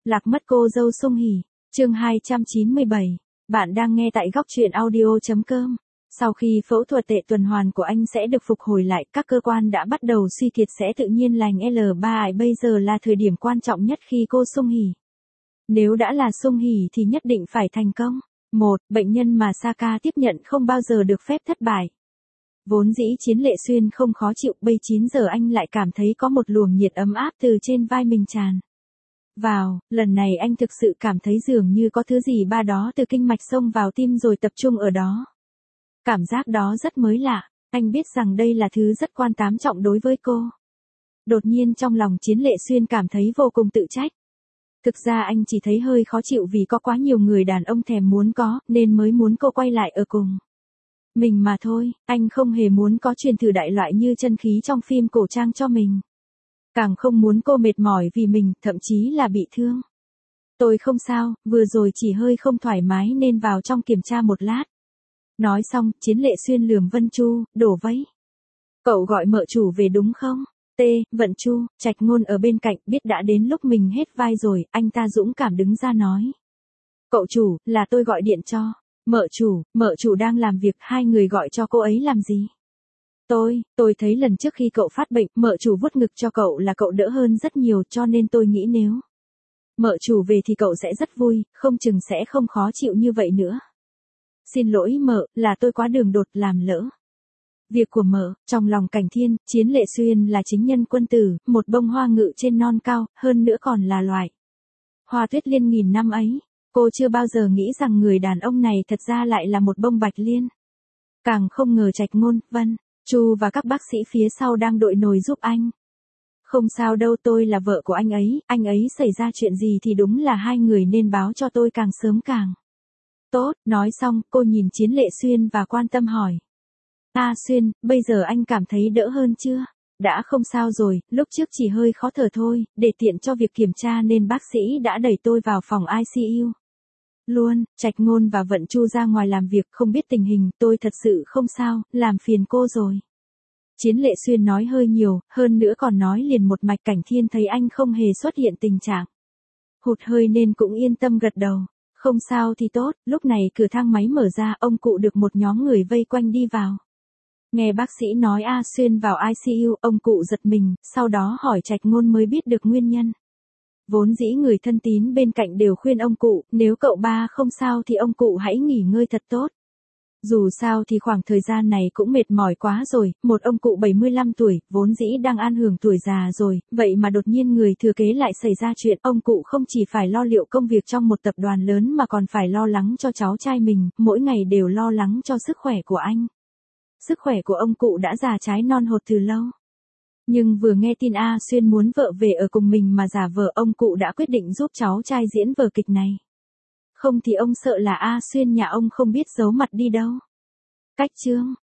Lạc mất cô dâu Sung Hỉ. Chương 297. Bạn đang nghe tại góc truyện audio.com. Sau khi phẫu thuật tệ tuần hoàn của anh sẽ được phục hồi lại, các cơ quan đã bắt đầu suy kiệt sẽ tự nhiên lành L3. Bây giờ là thời điểm quan trọng nhất khi cô Sung Hỉ. Nếu đã là Sung Hỉ thì nhất định phải thành công. Một, bệnh nhân mà Saka tiếp nhận không bao giờ được phép thất bại. Vốn dĩ Chiến Lệ Xuyên không khó chịu, bây 9 giờ anh lại cảm thấy có một luồng nhiệt ấm áp từ trên vai mình tràn vào, lần này anh thực sự cảm thấy dường như có thứ gì ba đó từ kinh mạch xông vào tim rồi tập trung ở đó. Cảm giác đó rất mới lạ, anh biết rằng đây là thứ rất tám trọng đối với cô. Đột nhiên trong lòng Chiến Lệ Xuyên cảm thấy vô cùng tự trách. Thực ra anh chỉ thấy hơi khó chịu vì có quá nhiều người đàn ông thèm muốn có, nên mới muốn cô quay lại ở cùng mình mà thôi, anh không hề muốn có truyền thử đại loại như chân khí trong phim cổ trang cho mình. Càng không muốn cô mệt mỏi vì mình, thậm chí là bị thương. Tôi không sao, vừa rồi chỉ hơi không thoải mái nên vào trong kiểm tra một lát. Nói xong, Chiến Lệ Xuyên lườm Vân Chu, đổ vấy. Cậu gọi mợ chủ về đúng không? Vận Chu, Trạch Ngôn ở bên cạnh biết đã đến lúc mình hết vai rồi, anh ta dũng cảm đứng ra nói. Cậu chủ, là tôi gọi điện cho. Mợ chủ đang làm việc, hai người gọi cho cô ấy làm gì? Tôi thấy lần trước khi cậu phát bệnh, mợ chủ vuốt ngực cho cậu là cậu đỡ hơn rất nhiều, cho nên tôi nghĩ nếu mợ chủ về thì cậu sẽ rất vui, không chừng sẽ không khó chịu như vậy nữa. Xin lỗi mợ, là tôi quá đường đột làm lỡ việc của mợ. Trong lòng Cảnh Thiên, Chiến Lệ Xuyên là chính nhân quân tử, một bông hoa ngự trên non cao, hơn nữa còn là loại hoa tuyết liên nghìn năm ấy. Cô chưa bao giờ nghĩ rằng người đàn ông này thật ra lại là một bông bạch liên. Càng không ngờ Trạch Ngôn, Vân Chu và các bác sĩ phía sau đang đội nồi giúp anh. Không sao đâu, tôi là vợ của anh ấy xảy ra chuyện gì thì đúng là hai người nên báo cho tôi càng sớm càng tốt. Nói xong, cô nhìn Chiến Lệ Xuyên và quan tâm hỏi. Xuyên, bây giờ anh cảm thấy đỡ hơn chưa? Đã không sao rồi, lúc trước chỉ hơi khó thở thôi, để tiện cho việc kiểm tra nên bác sĩ đã đẩy tôi vào phòng ICU. Luôn, Trạch Ngôn và Vận Chu ra ngoài làm việc, không biết tình hình, tôi thật sự không sao, làm phiền cô rồi. Chiến Lệ Xuyên nói hơi nhiều, hơn nữa còn nói liền một mạch. Cảnh Thiên thấy anh không hề xuất hiện tình trạng hụt hơi nên cũng yên tâm gật đầu. Không sao thì tốt. Lúc này cửa thang máy mở ra, ông cụ được một nhóm người vây quanh đi vào. Nghe bác sĩ nói Xuyên vào ICU, ông cụ giật mình, sau đó hỏi Trạch Ngôn mới biết được nguyên nhân. Vốn dĩ người thân tín bên cạnh đều khuyên ông cụ, nếu cậu ba không sao thì ông cụ hãy nghỉ ngơi thật tốt. Dù sao thì khoảng thời gian này cũng mệt mỏi quá rồi, một ông cụ 75 tuổi, vốn dĩ đang an hưởng tuổi già rồi, vậy mà đột nhiên người thừa kế lại xảy ra chuyện. Ông cụ không chỉ phải lo liệu công việc trong một tập đoàn lớn mà còn phải lo lắng cho cháu trai mình, mỗi ngày đều lo lắng cho sức khỏe của anh. Sức khỏe của ông cụ đã già trái non hột từ lâu. Nhưng vừa nghe tin Xuyên muốn vợ về ở cùng mình mà giả vờ, ông cụ đã quyết định giúp cháu trai diễn vở kịch này. Không thì ông sợ là Xuyên nhà ông không biết giấu mặt đi đâu. Cách chương